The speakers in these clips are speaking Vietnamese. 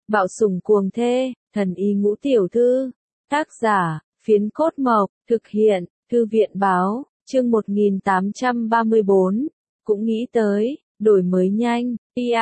Bạo sủng cuồng thê, thần y ngũ tiểu thư. Tác giả, Phiến Cốt Mộc, thực hiện, Thư viện báo, chương 1834. Cũng nghĩ tới, đổi mới nhanh,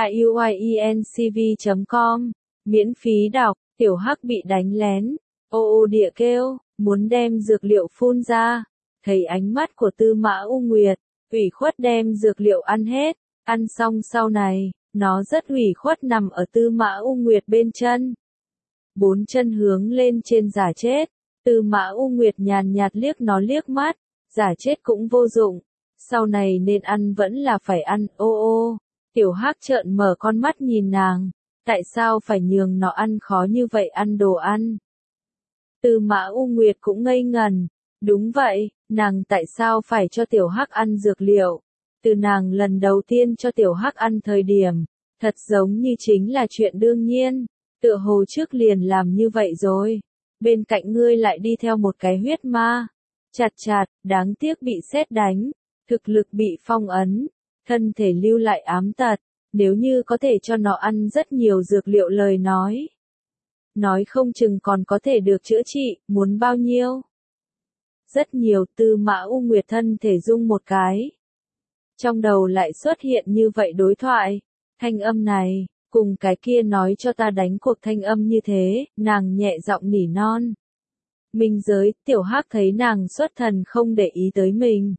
piuyencv.com, miễn phí đọc, tiểu hắc bị đánh lén, ô ô địa kêu, muốn đem dược liệu phun ra, thấy ánh mắt của Tư Mã U Nguyệt, ủy khuất đem dược liệu ăn hết, ăn xong sau này, nó rất ủy khuất nằm ở Tư Mã U Nguyệt bên chân. Bốn chân hướng lên trên giả chết, Tư Mã U Nguyệt nhàn nhạt liếc nó liếc mắt, giả chết cũng vô dụng, sau này nên ăn vẫn là phải ăn, ô ô, tiểu hắc trợn mở con mắt nhìn nàng, tại sao phải nhường nó ăn khó như vậy ăn đồ ăn. Tư Mã U Nguyệt cũng ngây ngần, đúng vậy, nàng tại sao phải cho tiểu hắc ăn dược liệu, từ nàng lần đầu tiên cho tiểu hắc ăn thời điểm, thật giống như chính là chuyện đương nhiên, tựa hồ trước liền làm như vậy rồi, bên cạnh ngươi lại đi theo một cái huyết ma, chặt chặt, đáng tiếc bị sét đánh, thực lực bị phong ấn, thân thể lưu lại ám tật, nếu như có thể cho nó ăn rất nhiều dược liệu lời nói không chừng còn có thể được chữa trị, muốn bao nhiêu? Rất nhiều. Tư Mã U Nguyệt thân thể rung một cái. Trong đầu lại xuất hiện như vậy đối thoại, thanh âm này, cùng cái kia nói cho ta đánh cuộc thanh âm như thế, nàng nhẹ giọng nỉ non. Minh giới, tiểu hắc thấy nàng xuất thần không để ý tới mình.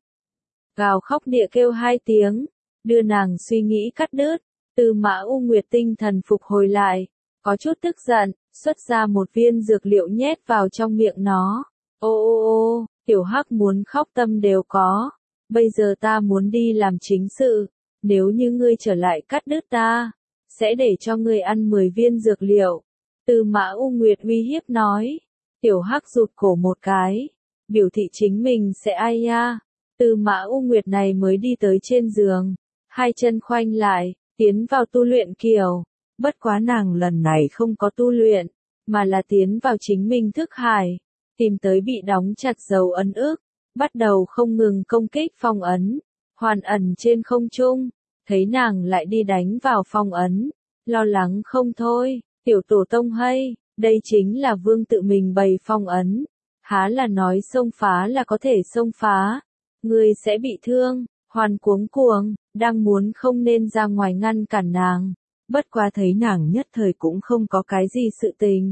Gào khóc địa kêu hai tiếng, đưa nàng suy nghĩ cắt đứt, Tư Mã U Nguyệt tinh thần phục hồi lại, có chút tức giận, xuất ra một viên dược liệu nhét vào trong miệng nó. Ô ô ô, tiểu hắc muốn khóc tâm đều có, bây giờ ta muốn đi làm chính sự, nếu như ngươi trở lại cắt đứt ta, sẽ để cho ngươi ăn 10 viên dược liệu. Tư Mã U Nguyệt uy hiếp nói, tiểu hắc rụt cổ một cái, biểu thị chính mình sẽ ai ya. Tư Mã U Nguyệt này mới đi tới trên giường, hai chân khoanh lại, tiến vào tu luyện kiểu, bất quá nàng lần này không có tu luyện, mà là tiến vào chính mình thức hải, tìm tới bị đóng chặt dấu ấn ức, bắt đầu không ngừng công kích phong ấn, hoàn ẩn trên không trung, thấy nàng lại đi đánh vào phong ấn, lo lắng không thôi, tiểu tổ tông hay, đây chính là vương tự mình bày phong ấn, há là nói xông phá là có thể xông phá, ngươi sẽ bị thương, hoàn cuống cuồng, đang muốn không nên ra ngoài ngăn cản nàng, bất quá thấy nàng nhất thời cũng không có cái gì sự tình.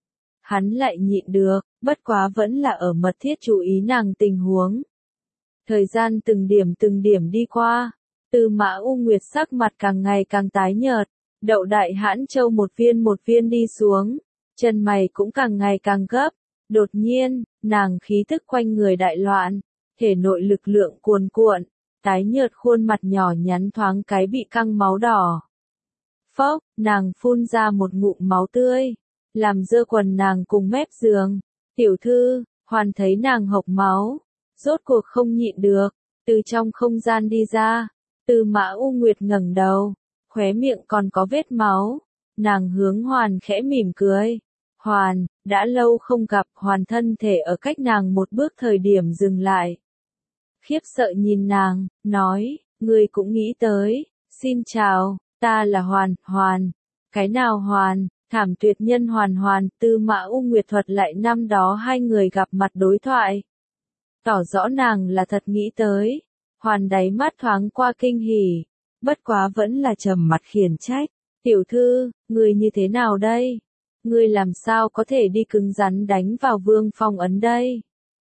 Hắn lại nhịn được, bất quá vẫn là ở mật thiết chú ý nàng tình huống. Thời gian từng điểm đi qua, Tư Mã U Nguyệt sắc mặt càng ngày càng tái nhợt, đậu đại hãn châu một viên đi xuống, chân mày cũng càng ngày càng gấp, đột nhiên, nàng khí tức quanh người đại loạn, thể nội lực lượng cuồn cuộn, tái nhợt khuôn mặt nhỏ nhắn thoáng cái bị căng máu đỏ. Phốc, nàng phun ra một ngụm máu tươi, làm dơ quần nàng cùng mép giường. Tiểu thư, hoàn thấy nàng hộc máu, rốt cuộc không nhịn được, từ trong không gian đi ra. Tư Mã U Nguyệt ngẩng đầu, khóe miệng còn có vết máu, nàng hướng Hoàn khẽ mỉm cười. Hoàn, đã lâu không gặp, Hoàn thân thể ở cách nàng một bước thời điểm dừng lại. Khiếp sợ nhìn nàng, nói, ngươi cũng nghĩ tới, xin chào, ta là Hoàn, cái nào Hoàn, thảm tuyệt nhân Hoàn. Tư Mã U Nguyệt thuật lại năm đó hai người gặp mặt đối thoại. Tỏ rõ nàng là thật nghĩ tới, Hoàn đáy mắt thoáng qua kinh hỉ, bất quá vẫn là trầm mặt khiển trách, tiểu thư, ngươi như thế nào đây? Ngươi làm sao có thể đi cứng rắn đánh vào vương phong ấn đây?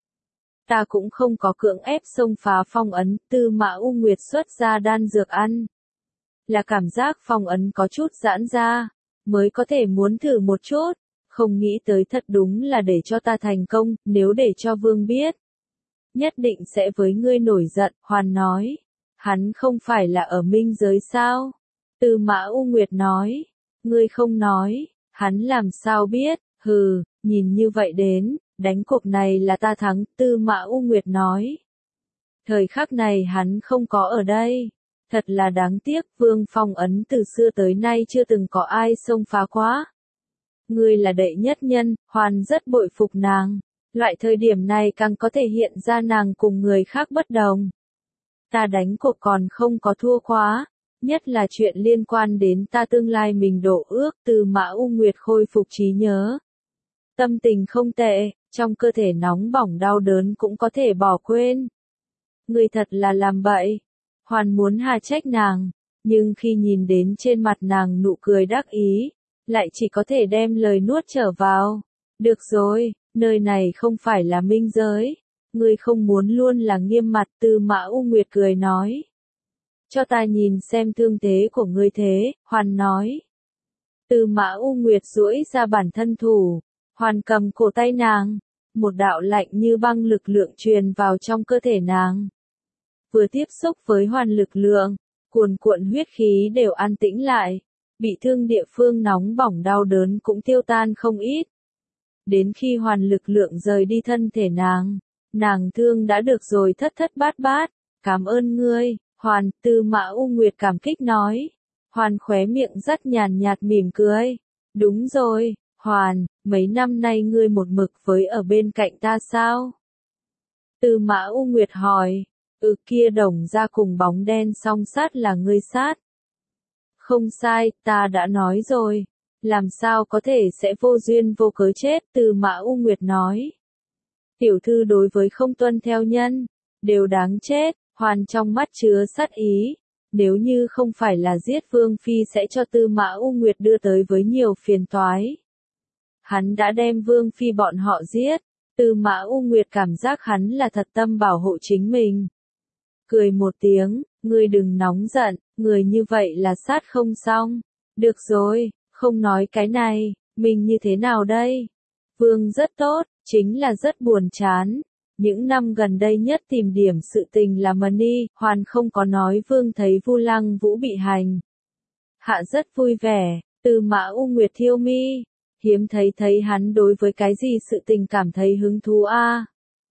Ta cũng không có cưỡng ép xông phá phong ấn, Tư Mã U Nguyệt xuất ra đan dược ăn. Là cảm giác phong ấn có chút giãn ra, mới có thể muốn thử một chút, không nghĩ tới thật đúng là để cho ta thành công, nếu để cho vương biết. Nhất định sẽ với ngươi nổi giận, Hoàn nói. Hắn không phải là ở minh giới sao? Tư Mã U Nguyệt nói. Ngươi không nói, hắn làm sao biết, hừ, nhìn như vậy đến, đánh cuộc này là ta thắng, Tư Mã U Nguyệt nói. Thời khắc này hắn không có ở đây. Thật là đáng tiếc, vương phong ấn từ xưa tới nay chưa từng có ai xông phá quá. Ngươi là đệ nhất nhân, Hoàn rất bội phục nàng. Loại thời điểm này càng có thể hiện ra nàng cùng người khác bất đồng. Ta đánh cuộc còn không có thua quá, Nhất là chuyện liên quan đến ta tương lai mình đổ ước. Tư Mã U Nguyệt khôi phục trí nhớ. Tâm tình không tệ, trong cơ thể nóng bỏng đau đớn cũng có thể bỏ quên. Người thật là làm bậy. Hoàn muốn hà trách nàng, nhưng khi nhìn đến trên mặt nàng nụ cười đắc ý, lại chỉ có thể đem lời nuốt trở vào. Được rồi, nơi này không phải là minh giới. Ngươi không muốn luôn là nghiêm mặt. Tư Mã U Nguyệt cười nói. Cho ta nhìn xem thương thế của ngươi thế, Hoàn nói. Tư Mã U Nguyệt duỗi ra bản thân thủ, Hoàn cầm cổ tay nàng, một đạo lạnh như băng lực lượng truyền vào trong cơ thể nàng. Vừa tiếp xúc với Hoàn lực lượng, cuồn cuộn huyết khí đều an tĩnh lại, bị thương địa phương nóng bỏng đau đớn cũng tiêu tan không ít. Đến khi Hoàn lực lượng rời đi thân thể nàng thương đã được rồi thất thất bát bát. Cảm ơn ngươi, Hoàn. Tư Mã U Nguyệt cảm kích nói. Hoàn khóe miệng rất nhàn nhạt mỉm cười. Đúng rồi, Hoàn, mấy năm nay ngươi một mực với ở bên cạnh ta sao? Tư Mã U Nguyệt hỏi. Kia đồng ra cùng bóng đen song sát là ngươi sát. Không sai, ta đã nói rồi. Làm sao có thể sẽ vô duyên vô cớ chết. Tư Mã U Nguyệt nói. Tiểu thư đối với không tuân theo nhân, đều đáng chết. Hoàn trong mắt chứa sát ý. Nếu như không phải là giết Vương Phi sẽ cho Tư Mã U Nguyệt đưa tới với nhiều phiền toái. Hắn đã đem Vương Phi bọn họ giết. Tư Mã U Nguyệt cảm giác hắn là thật tâm bảo hộ chính mình. Cười một tiếng, ngươi đừng nóng giận, người như vậy là sát không xong. Được rồi, không nói cái này, mình như thế nào đây? Vương rất tốt, chính là rất buồn chán. Những năm gần đây nhất tìm điểm sự tình là Mani. Hoàn không có nói Vương thấy Vu Lăng Vũ bị hành hạ rất vui vẻ. Tư Mã U Nguyệt thiêu mi, hiếm thấy hắn đối với cái gì sự tình cảm thấy hứng thú a.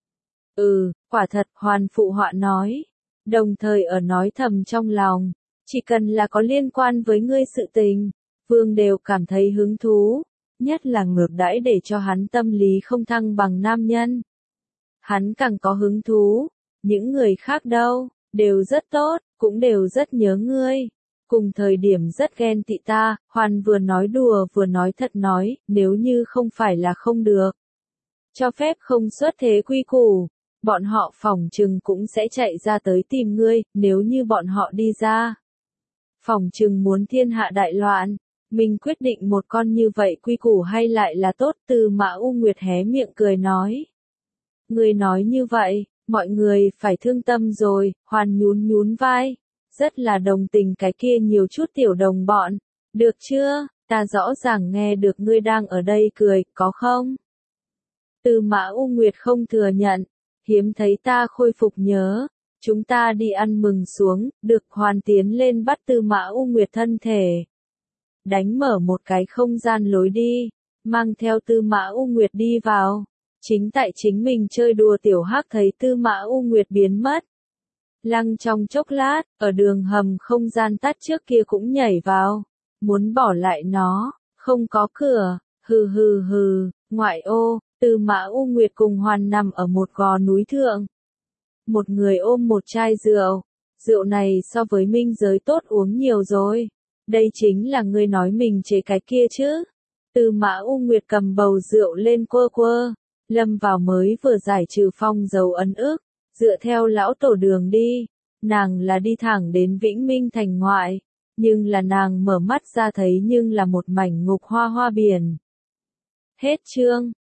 Quả thật, Hoàn phụ họa nói, đồng thời ở nói thầm trong lòng, chỉ cần là có liên quan với ngươi sự tình, Vương đều cảm thấy hứng thú, nhất là ngược đãi để cho hắn tâm lý không thăng bằng nam nhân. Hắn càng có hứng thú, những người khác đâu, đều rất tốt, cũng đều rất nhớ ngươi. Cùng thời điểm rất ghen tị ta. Hoàn vừa nói đùa vừa nói thật nói, nếu như không phải là không được. Cho phép không xuất thế quy củ, bọn họ phỏng chừng cũng sẽ chạy ra tới tìm ngươi. Nếu như bọn họ đi ra, phỏng chừng muốn thiên hạ đại loạn. Mình quyết định một con như vậy quy củ hay lại là tốt. Tư Mã U Nguyệt hé miệng cười nói. Ngươi nói như vậy, mọi người phải thương tâm rồi. Hoàn nhún vai, rất là đồng tình cái kia nhiều chút tiểu đồng bọn. Được chưa, ta rõ ràng nghe được ngươi đang ở đây cười, có không? Tư Mã U Nguyệt không thừa nhận, hiếm thấy ta khôi phục nhớ. Chúng ta đi ăn mừng xuống. Được. Hoàn tiến lên bắt Tư Mã U Nguyệt thân thể, đánh mở một cái không gian lối đi, mang theo Tư Mã U Nguyệt đi vào. Chính tại chính mình chơi đùa tiểu hắc thấy Tư Mã U Nguyệt biến mất. Lăng trong chốc lát, ở đường hầm không gian tắt trước kia cũng nhảy vào, muốn bỏ lại nó, không có cửa. Hừ, ngoại ô. Tư Mã U Nguyệt cùng Hoàn nằm ở một gò núi thượng. Một người ôm một chai rượu, rượu này so với minh giới tốt uống nhiều rồi. Đây chính là ngươi nói mình chế cái kia chứ. Tư Mã U Nguyệt cầm bầu rượu lên quơ, lâm vào mới vừa giải trừ phong dấu ấn ức, dựa theo lão tổ đường đi, nàng là đi thẳng đến Vĩnh Minh thành ngoại, nhưng là nàng mở mắt ra thấy nhưng là một mảnh ngục hoa biển. Hết chương.